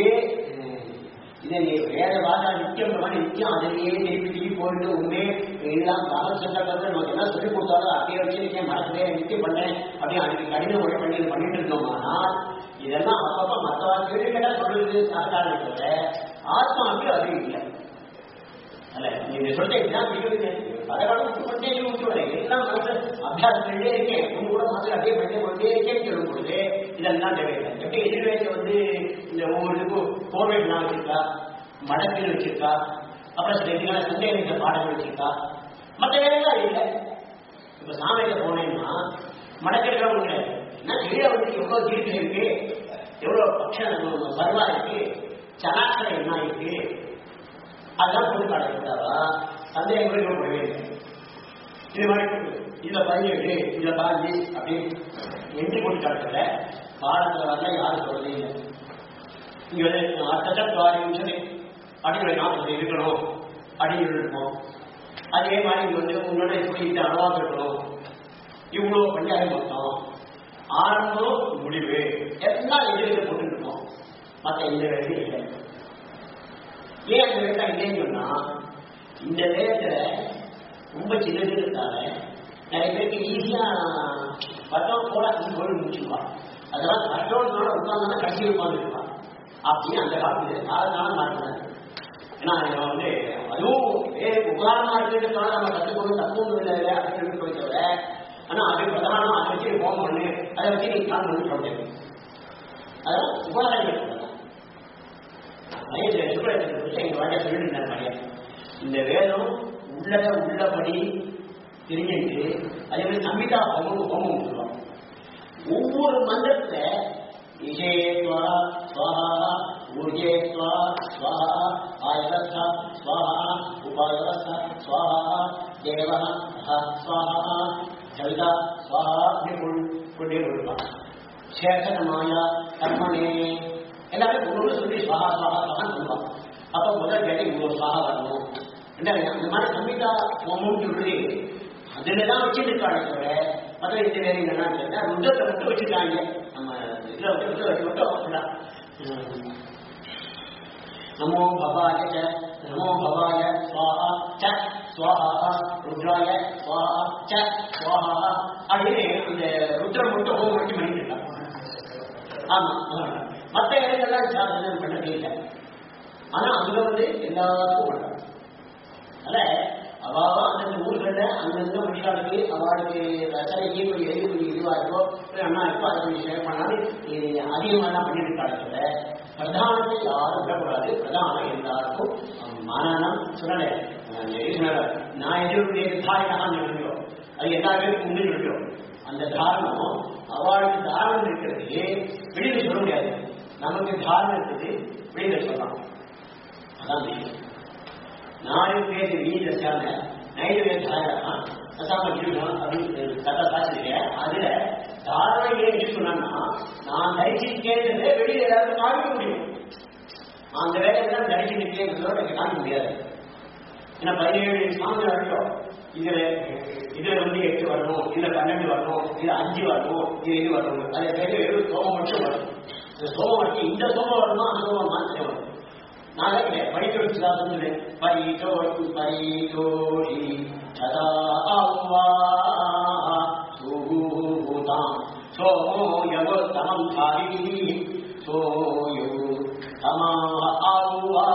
Speaker 2: இதை வேற வாசா நித்தியம் நித்தியம் அதிலேயே திருப்பி போயிட்டு உண்மை இதெல்லாம் பகல் சங்கல்பத்தை நமக்கு என்ன சொல்லிக் கொடுத்தாலும் அப்படியே வச்சு நிச்சயம் மறக்கவே நித்தியம் பண்ணேன் அப்படின்னு அதுக்கு கடின முறை பண்ணிட்டு இருந்தோம்னா இதெல்லாம் அப்பப்ப மற்ற கேள்வி கேட்டா சொல்றது சாதாரண தவிர ஆத்மாவுக்கு அது இல்லை. அல்ல நீங்க சொல்ற இதுதான் பல காலம் கொண்டே விட்டுவிட எல்லாம் அபியாசத்திலே இருக்கேன் ஒன்று கூட மாதிரி அப்படியே பண்ணி கொண்டே இருக்கேன்னு சொல்லும் பொழுது இதெல்லாம் தேவையில்லை. எப்படி எதிர்வேசம் வந்து இந்த ஒவ்வொருக்கும் கோர்வேட்லாம் வச்சிருக்கா, மடக்கில் வச்சிருக்கா, அப்புறம் சில எதிரான சந்தேக பாடங்கள் வச்சிருக்கா, மற்ற வேலைலாம் இல்லை. இப்ப சாமியில போனேன்னா மடக்கிறவங்க கிடையாது. ஏன்னா கீழே வந்து எவ்வளவு தீர்க்கம் இருக்கு, எவ்வளவு பட்சம் சர்வா இருக்கு, சராசரம் என்ன இருக்கு, அதெல்லாம் பொண்ணு காட்டக்கூடாதா சந்தேகங்கள் போடவே இல்லை. இது மாதிரி இதுல 17 இதுல 15 அப்படின்னு எண்ணி போட்டு காட்டுறத பாடத்துல வரல யாரும் சொல்றதே இல்லை. இங்க வந்து அர்த்தத்வாரி நிமிஷமே அப்படின்னு 40 இருக்கணும் அப்படின்னு இருக்கணும். அதே மாதிரி இங்க வந்து உங்களோட இப்படி இந்த அனுபவம் இருக்கணும், இவ்வளவு பஞ்சாயம் மொத்தம் ஆரம்பம் முடிவு எல்லாம் எதிர்த்து போட்டு இருக்கோம். மற்ற இந்த வேலையும் இல்லை. ஏன் அந்த வேலை இல்லைன்னு சொன்னா இந்த வேகத்துல ரொம்ப சின்னது இருந்தால நிறைய பேருக்கு ஈஸியா பட்டம் போல கோயில் முடிச்சுடுவான். அதெல்லாம் கஷ்டோட உட்கார்ந்தாலும் கடைசி உட்காந்துருப்பான் அப்படின்னு அந்த காலத்துல மாற்றினாங்க. ஏன்னா வந்து அதுவும் உதாரணமா இருக்கிறதுக்காக நம்ம கற்றுக்கொண்டு தப்பும் இல்லை அப்படின்னு போய் தவிர ஆனா அது பிரதானம் அதை வச்சு போன் பண்ணு அதை வச்சு நீ பிளான் பண்ணி சொல்றேன். அதெல்லாம் உபாதங்கள் எங்க வாழ்க்கை சொல்லிட்டு இருந்தாரு நிறைய. இந்த வேதம் உள்ளபடி தெரிஞ்சுட்டு அதே மாதிரி சம்மிதா ஹோமம் சொல்லுவாங்க. ஒவ்வொரு மந்திரத்துல விஜயத்வா ஸ்வஹா ஊர்ஜேத்வா ஸ்வஹா ஆயவஸ்தா ஸ்வஹா உபாயவஸ்தா ஸ்வஹா தேவஹ स्वाहा जविता स्वाहा கொண்டே கொடுப்பான். சேஷனமாயா கர்மனே எல்லாரும் ஒன்று சொல்லி சுவாகா சுவாகா சுவாகான்னு சொல்லுவான். அப்போ முதல் கேட்டு இவ்வளோ சுவாகா வரணும். அந்த மாதிரி சம்மிதா ஹோமம்னு சொல்லி அதில் தான் வச்சுருக்காங்க தவிர மற்ற இந்த வேறு என்னன்னு கேட்டா ருத்ரத்தை மட்டும் வச்சுருக்காங்க. நம்ம இதில் வச்சு மட்டும் அப்படிதான். நமோ பவாய நமோ பவாய ஸ்வாஹா ச ஸ்வாஹா ருத்ராய ஸ்வாஹா ச ஸ்வாஹா அப்படின்னு அந்த ருத்ரம் மட்டும் ஹோமம் வச்சு பண்ணிட்டு இருக்காங்க. ஆமா, மற்ற இடங்கள்லாம் சாதனை பண்ணதே இல்லை. ஆனா அங்க எல்லாத்துக்கும் பண்றாங்க. அதனால அவாவா அந்தந்த ஊர்கள்ல அந்தந்த மனுஷாளுக்கு அவளுக்கு ரச்சனைக்கு கொஞ்சம் எழுதி கொஞ்சம் இதுவா இருக்கோ அண்ணா இருக்கோ அதை கொஞ்சம் ஷேர் பண்ணாலும் அதிகமாக தான் பண்ணிட்டு இருக்காங்க. பிரதானத்தை யாரும் விடக்கூடாது. பிரதானம் எல்லாருக்கும் மானம் சொல்லலை. நான் எதிர்ப்புடைய தாரினான்னு சொல்லிக்கிறோம். அது எல்லா பேருக்கும் உண்டு சொல்லிக்கிறோம். அந்த தாரணம் அவளுக்கு தாரணம் இருக்கிறது வெளியில சொல்ல முடியாது. நமக்கு தாரணம் இருக்குது வெளியில சொல்லலாம். அதான் விஷயம். 4 பேர் வீட்டில் சேர்ந்த நைட்டு தாரணம் அப்படின்னு கதை சாட்சிருக்க. அதுல தாரணம் ஏன்னு சொன்னா நான் தரிசிக்கிறத வெளியில எல்லாரும் காமிக்க முடியும். அந்த வேலையெல்லாம் தரிசிட்டு கேட்கறதோட எனக்கு காமிக்க முடியாது. ஏன்னா 17 சாமி வரட்டும். இதுல 8 வரணும், இதுல 12 வரணும், இதுல 5 வரணும், இது வரணும். அதே பேரு வெறும் சோமம் மட்டும் வரும். இந்த சோமம் வச்சு இந்த சோமம் வரணுமா அந்த சோமம் மாற்றி வரும். நான் கேட்கிறேன் பரிதோஷி சொன்னேன். பரிதோஷி பரிதோஷி சதா சூதாம் சோயவ தமம் சாரி சோயு தமா ஆவா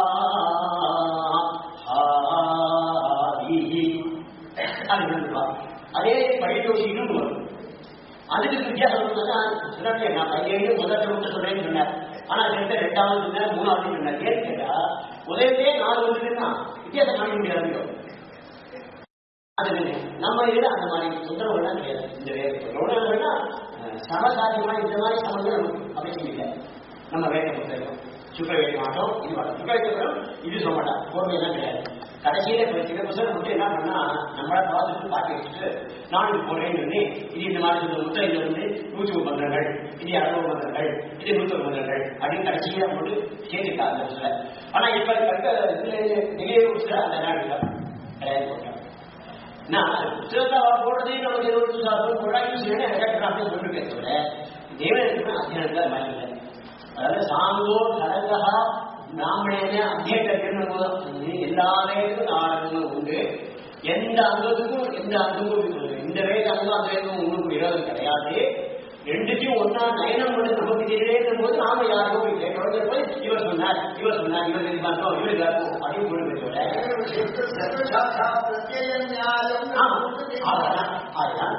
Speaker 2: அதே பரிதோஷின்னு வரும். அதுக்கு வித்தியாசம் சொன்னேன். நான் 17 முதல் சொல்றேன்னு சொன்னார். ஆனா சேர்த்து 2வது சொன்னார், 3வது சொன்னார். ஏன்னு கேட்டா உதயத்தையே 4 வந்துன்னா வித்தியாசம் காமிக்க முடியாது. அது நம்ம இதுல அந்த மாதிரி தொந்தரவுகள்லாம் கிடையாது. இந்த ரோடர்கள்னா சமசாத்தியமா இந்த மாதிரி சமங்கள் அவசியம் இல்லை. நம்ம வேலை பொறுத்தவரைக்கும் சுக்கர வைக்க மாட்டோம். இது மாட்டோம். சுக்கர வைக்கிறோம் இது சொல்ல மாட்டோம். பொறுமையெல்லாம் கிடையாது. கடைசியில சில புத்தகம் மட்டும் என்ன பண்ணா நம்மள பார்த்துட்டு பாட்டி வச்சுட்டு நான் இது போறேன்னு சொல்லி இது இந்த மாதிரி மொத்தம் இது 100 மந்திரங்கள், இது 60 மந்திரங்கள், இது 100 மந்திரங்கள் அப்படின்னு கடைசியில போட்டு சேர்த்துட்டா அந்த புத்தக. ஆனா இப்ப நிகழ்வு புத்தகம் அந்த நாள் கிடையாது போட்டோம். புத்தகத்தை போடுறதே நமக்கு 20 போட்டா சொல்லிருக்கேன் தவிர தேவனுக்கு அத்தியானத்துல மாதிரி இல்லை. அதாவது சாங்கோ சரகா பிராமணேன அத்தியட்டம் போது எல்லா வேலைக்கும் நாடகங்களும் உண்டு. எந்த அங்கத்துக்கும் எந்த அங்கமும் இந்த வேலை அங்கம் அந்த வேலைக்கும் உங்களுக்கு விரோதம் கிடையாது. ரெண்டுத்தையும் ஒன்னா நயனம் பண்ணி நமக்கு தெரியலேங்கும் போது நாம யாருக்கும் போய் கேட்கறது போய் இவர் சொன்னார் இவர் எதிர்பார்த்தோம் இவர் இருக்கும் அப்படின்னு கொடுக்கிறதோட அதுதான்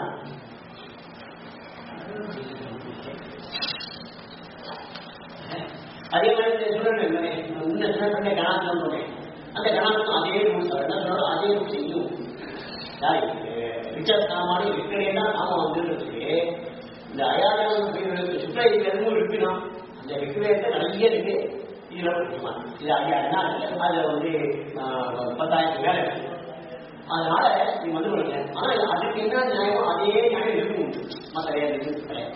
Speaker 2: அதே மாதிரி சொல்றேன் கணாந்தம் சொன்னேன். அந்த கணாந்தம் அதே ரூல்ஸ் அதே ரூல்ஸ் செய்யும். ரிச்சர்ஸ்தானமான விக்கிரையெல்லாம் நாம வந்துருக்கு. இந்த அயாதம் சுற்றையில இருந்து இருப்பினோம். அந்த விக்கிரயத்தை நிறைய இருக்கு. இதுல இது ஐயாயிரம் அதுல 10,000 வேலை இருக்கு. அதனால நீ வந்து ஆனா அதுக்கு என்ன நியாயம் அதே நியாயம் இருக்கும். மற்ற வேலை கிடையாது.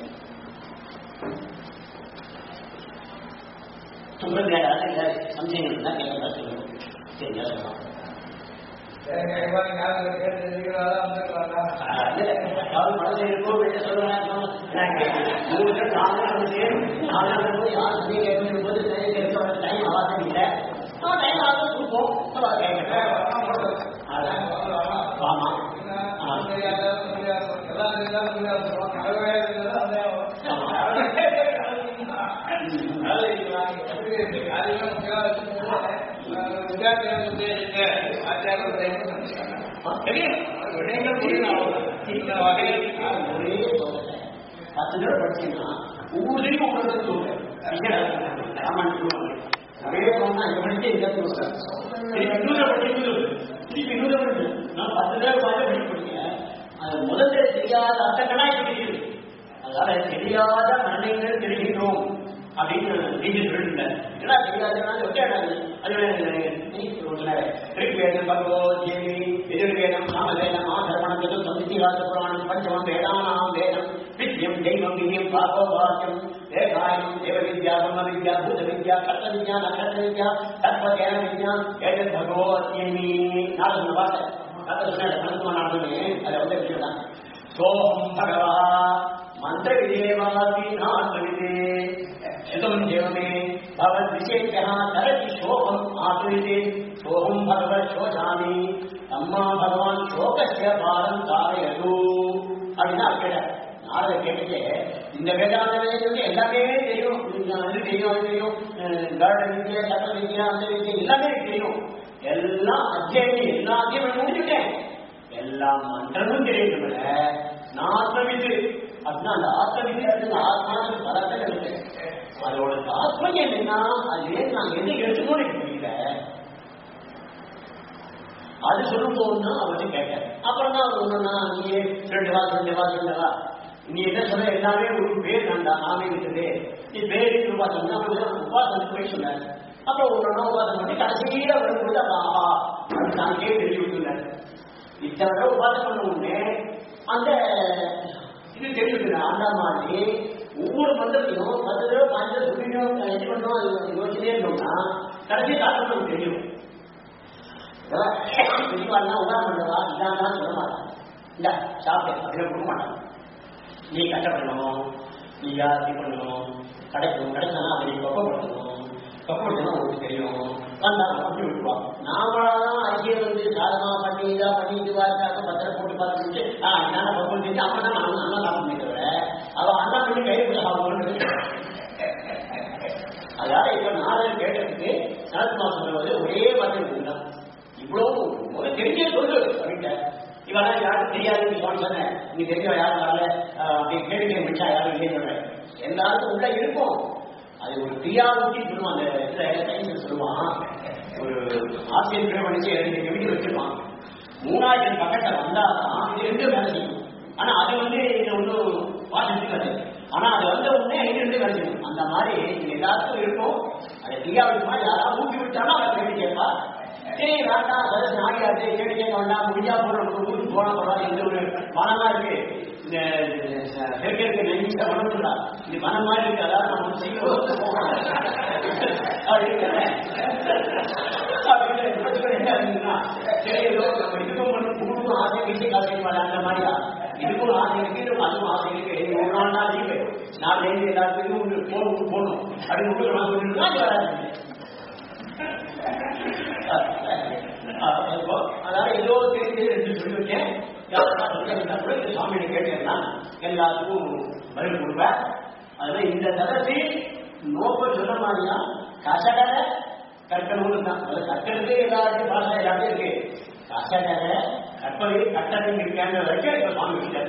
Speaker 2: சொல்றது யாராவது சந்தேகம் தான் கேட்க சொல்லணும். சரியா சொல்லலாம். மனதில் இருக்கும் வெளியே சொல்லுவேன். டைம் ஆகாத இல்லை. டைம் ஆக கொடுப்போம். ஆமா படிச்சீங்கன்னா ஒவ்வொருத்தையும் உங்களுக்கு சொல்றேன். நான் 10 தடவை படிக்கிறேன். அது முதல்ல தெரியாத அந்த கணாய் தெரியுது. அதனால தெரியாத மரணங்கள் தெரிகின்றோம். அப்படின்னு நீங்க சொல்லிட்டு என்ன செய்யாதுன்னா ஒட்டாடாது. அது ரிக்வேதம் பகவத்கீதை எதிர்வேதம் சாமவேதம் ஆசரவணம் சந்திராச புராணம் பஞ்சமம் வேதானாம் வேதம் வித்யம் தெய்வம் வித்யம் பாகோபாக்கியம் தேகாயம் தேவ வித்யா பிரம்ம வித்யா பூத வித்யா கர்த்த வித்யா நட்சத்திர வித்யா தத்வஜன வித்யா ஏதத் பகவத்கீதை நாலு சொன்ன வார்த்தை சொன்னே அதை வந்து விஷயம் தான். சோகம் பகவா मंत्र विदेवादीनात्मविदे यतम देवमे भवद विशेषः तरति शोकम् आत्मविदे सोहम भगवत शोचामि अम्मा भगवान शोकस्य पारं कारयतु அப்படின்னா கேட்ட நாரத கேட்டுட்டு இந்த வேதாந்தமே எல்லாமே தெரியும், அது தெரியும், அது தெரியும், கருட வித்யா சட்ட வித்யா அந்த வித்யா எல்லாமே தெரியும், எல்லாம் அத்தியாயம் எல்லாத்தையும் முடிச்சுட்டேன், எல்லா மந்திரமும் தெரியும், நான் ஆத்மவித்து அப்படின்னா அந்த ஆத்மவித்யாசத்துக்கு ஆத்மாவுக்கு பலத்தை இருக்கு. அதோட தாத்மம் என்னன்னா அது நான் எது எடுத்துக்கணும் எனக்கு புரியல. அது சொல்லும் போதுன்னா அவர்கிட்ட கேட்டேன். அப்புறம் தான் அவர் ஒண்ணுன்னா நீ ரெண்டு வா நீ என்ன சொல்ல எல்லாமே ஒரு பேர் நான் ஆமை விட்டது நீ பேரு ரூபா சொன்னா உபாசனம் போய் சொன்னார். அப்புறம் ஒன்னொன்னா உபாசனம் பண்ணி கடைசியில வரும்போது அப்ப ஆஹா நான் தெரிஞ்சு விட்டுனார். இத்தனை உபாசனம் பண்ண உடனே அந்த இது தெரிவிக்கிறேன். அந்த மாதிரி ஒவ்வொரு மந்திரத்தையும் 10 தடவை 5 சொல்லிடும் இது பண்ணோம் யோசிச்சுட்டே இருந்தோம்னா கடைசி காரணம் நமக்கு தெரியும். தெளிவானா உதாரணம் பண்ணவா இதான் சொல்ல மாட்டான். இல்ல சாப்பிட்டு அப்படியே கொடுக்க மாட்டான். நீ கஷ்டப்படணும், நீ யாருக்கு பண்ணணும், கிடைச்சானா அதை நீ கொப்பப்படுத்தணும், கொப்பப்படுத்தணும் உங்களுக்கு தெரியும் வந்தாங்க அப்படி விட்டுருவாங்க. நாமளாதான் அறிக்கையை வந்து சாதமா பண்ணி இதா பண்ணி இதுவா இருக்காங்க பத்திரம் போட்டு பார்த்துட்டு என்னால பக்கம் செஞ்சு அப்ப தான் நான் அண்ணா சாப்பிட்டு தவிர அவன் அண்ணா பண்ணி கையில் சாப்பிடணும். அதாவது இப்ப நாலு கேட்டதுக்கு சரத்மா சொல்றது ஒரே மாதிரி தான். இவ்வளவு ஒரு தெரிஞ்சே சொல்லு அப்படின்ட்டு இவெல்லாம் யாரும் தெரியாதுன்னு சொன்னேன். நீ தெரிஞ்ச யாரும் வரல அப்படி கேட்டுக்க முடிச்சா யாரும் இல்லைன்னு சொல்றேன். எல்லாருக்கும் உள்ள இருக்கும். அது ஒரு கிரியாவுக்கு சொல்லுவான். அந்த சயின்ஸ் சொல்லுவான். ஒரு ஆசிரியர் பிரபணிச்சு 2 கமிட்டி வச்சிருப்பான். 3000 பக்கத்தில் வந்தாதான் இது 2 வேலை செய்யும். ஆனா அது வந்து இது ஒன்றும் வாசிச்சுக்காது. ஆனா அது வந்த உடனே 2 வேலை செய்யும். அந்த மாதிரி எல்லாருக்கும் இருக்கும். அதை கிரியாவுக்குமா யாராவது ஊக்கி விட்டாலும் அதை கேட்டு கேட்பா. சரி வேண்டாம் சதஸ் நாடியாச்சு கேட்டு கேட்க வேண்டாம் முடிஞ்சா போறோம் ஊருக்கு போனா பரவாயில்ல. இந்த ஒரு மனமா இருக்கு. இந்த செயற்கை நெஞ்ச மனம்ல இது மனம் மாதிரி இருக்கு. அதாவது நம்ம செய்யணும் சரி நம்ம இதுக்கும் குடும்பம் ஆசை வீட்டு காசைப்பாடு அந்த மாதிரியா இதுக்கும் ஆசை இருக்கு அதுவும் ஆசை இருக்கு. ஒரு நாள் தான் லீவு நான் எல்லாத்துக்கும் போகணும் அப்படின்னு வராது. அதாவது ஏதோ தெரிஞ்சு சொல்லிவிட்டேன். சுவாமியை கேட்டேன்னா எல்லாத்துக்கும் பதில் கொடுப்பேன். அதுல இந்த தரத்தை நோக்க சொல்ல மாதிரியா கசடரை கற்கணும்னு தான். அது கற்கிறது எல்லாருக்கும் பாஷா எல்லாத்தையும் இருக்கு. கசடரை கற்பனை கட்டணை இருக்காங்க வரைக்கும் இப்ப சுவாமி விட்டாரு.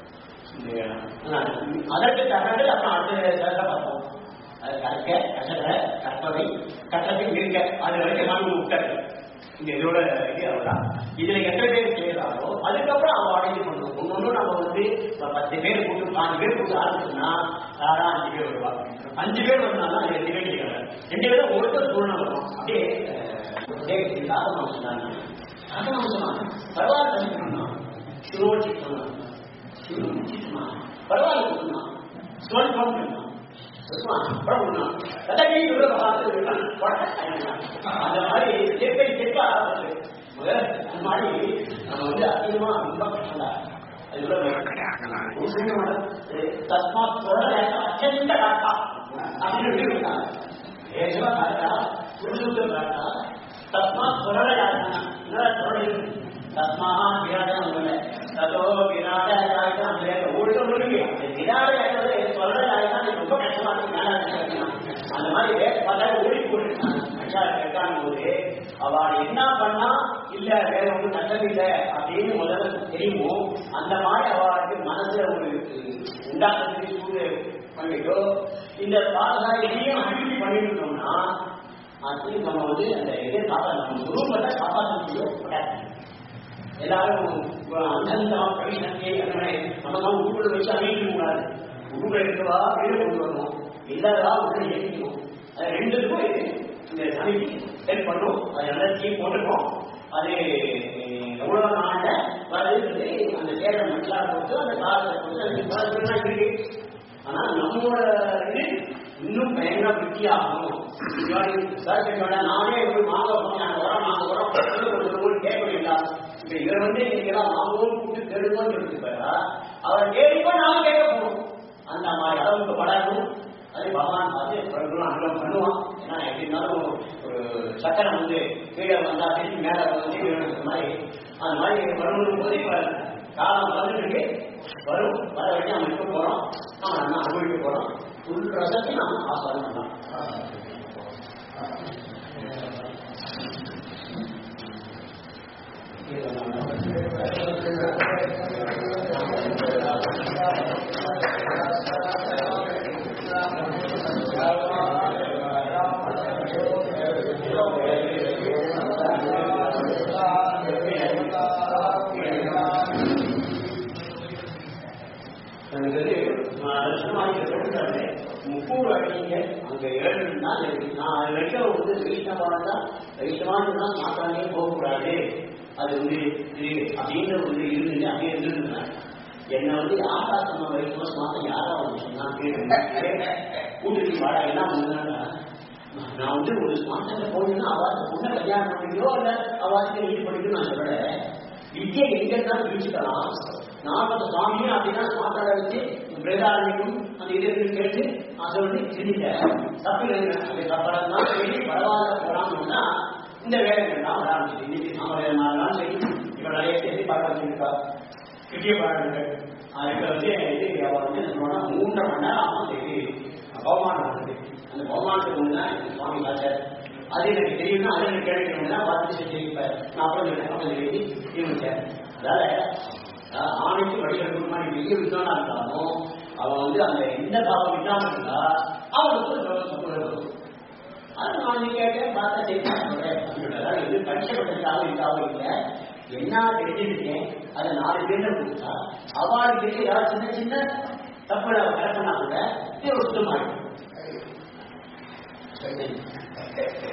Speaker 2: அதற்கு தகவல் அப்புறம் அடுத்த தரத்தை பார்ப்போம். அது கற்க கசடரை கற்பனை கட்டத்தை இருக்க அது வரைக்கும் சாமி விட்டாரு. இங்க இதோட இது அவ்வளவுதான். இதுல எத்தனை பேர் செய்யறாரோ அதுக்கப்புறம் அவங்க அடைஞ்சு பண்ணுவோம். ஒன்னொன்னு நம்ம வந்து 10 பேர் கூட்டு 5 பேர் கூட்டு ஆரம்பிச்சோம்னா யாரா 5 பேர் வருவாங்க. 5 பேர் வந்தாலும் 2 பேர் கேட்கறாங்க. 2 பேரும் ஒருத்தர் சூழ்நிலை வரும். அப்படியே சாதனம் சொன்னாங்க. சாதனம் சொன்னாங்க பரவாயில்ல சுரோச்சி சொன்னாங்க பரவாயில்ல சொன்னான் சொல்பம் சொன்னான் அந்த மாதிரி சேர்ப்பை சேர்ப்ப அந்த மாதிரி நம்ம வந்து அதிகமா ரொம்ப கஷ்டம். தஸ்மா அச்சந்த காட்டா அப்படின்னு விட்டாங்க. தஸ்மா சொரட தஸ்மா விராடம் ததோ விராட ஒழுக்கம் விராட ரொம்ப கஷ்டமா இருக்கு. அந்த மாதிரி பல ஓடி போட்டு போது அவள் என்ன பண்ணா இல்ல வேற ஒன்றும் கஷ்டம் இல்லை அப்படின்னு முதல்ல தெரியுமோ அந்த மாதிரி அவளுக்கு மனசுல ஒரு உண்டாக்குறதுக்கு சூழ்நிலை பண்ணிட்டோ இந்த பாரதாரியும் அபிவிருத்தி பண்ணிட்டோம்னா அது நம்ம வந்து அந்த இதை நம்ம குருபத்தை காப்பாற்ற முடியும். எல்லாரும் அந்தந்தமா கவிசக்தியை நம்ம உருவ வச்சு அமைக்க கூடாது. உருவ இருக்கவா வெளியே கொண்டு வரணும். இல்லாததா ஒன்று இயக்கணும். அது ரெண்டுக்கும் இந்த சமிதி ஹெல்ப் பண்ணும். அது எல்லாத்தையும் போட்டுருக்கோம். அது எவ்வளவு நாள்ல வருது அந்த சேரை மட்டெல்லாம் போட்டு அந்த காலத்தை போட்டு அது இருக்கு. ஆனா நம்மளோட இது இன்னும் பயங்கர வித்தியாகும். நானே மாங்க நாங்க வரோம் கேட்க வேண்டாம். இப்ப இவர் நீங்கெல்லாம் வாங்குவோம் கூப்பிட்டு கேளுங்கன்னு சொல்லிட்டு அவர் கேட்பா நானும் கேட்க போகணும். அந்த மாதிரி அளவுக்கு படணும். அது பகவான் பார்த்து அனுபவம் பண்ணுவான். ஏன்னா எப்படின்னாலும் ஒரு சக்கரம் கீழே வந்தா திருப்பி மேல வந்து மாதிரி அந்த மாதிரி வரணும் போது இப்ப காலம் வந்துட்டு வரும். வர வரைக்கும் நம்ம இருக்க போறோம். நம்ம நல்லா அனுபவிக்க போறோம். ஃபுல் ரசத்தை நாம ஆஸ்வாதம் பண்ணலாம். அங்க 7 நாள் நான் அது வரைக்கும் வைஷ்ணவான் மாற்றாமே போகக்கூடாது. அது அப்படின்ற இருந்து அப்படியே இருந்துருந்தேன். என்னை ஆகாசமா வைஷ்ணவ மாதம் யாராவது சொன்னா கூட்டுக்கு வாடா என்ன பண்ணா நான் ஒரு மாசத்துல போயின்னா அவாச பொண்ணை கல்யாணம் பண்ணிக்கோ இல்ல அவாசத்தை ஈடு பண்ணிக்கோ நான் சொல்றேன். வித்தியை எங்க இருந்தாலும் பிரிச்சுக்கலாம். நாற்பது சுவாமியும் அப்படின்னா மாத்தாட வச்சு பிரதாரணிக்கும் அந்த இது கேட்டு அதை சிரிச்சேன். தப்பு அப்படி தப்பதான் சொல்லி பரவாயில்ல போறாங்கன்னா இந்த வேலைகள்லாம் வர ஆரம்பிச்சு. இன்னைக்கு நாம 4 நாள் சரி இவன் நிறைய சேர்த்து பாட வச்சிருக்கா. கிட்டிய பாடல்கள் அதுக்கு இது அவ சொன்னா 3.5 மணி நேரம் ஆகும். சரி பகவான் வருது. அந்த பகவானுக்கு முன்னாடி சுவாமி காட்டார். அது எனக்கு தெரியும்னா அது எனக்கு கேட்கணும்னா பார்த்து செய்திருப்பார். நான் அப்புறம் எழுதி இருந்தேன். அதாவது ஆணைக்கு வழிகள் மாதிரி பெரிய வித்வானா இருந்தாலும் அவன் அந்த எந்த பாவம் இல்லாம இருந்தா அவனுக்கு அது நான் கேட்டேன் பார்த்தா சொல்றேன். இது பரிசப்பட்டதுக்காக இருக்காவும் இல்லை. என்ன தெரிஞ்சுக்கிட்டேன் அதை 4 பேர்ல கொடுத்தா அவளுக்கு ஏதாவது சின்ன சின்ன தப்பு கரெக்ட் பண்ணா கூட இது ஒரு சுத்தமாயிடும்.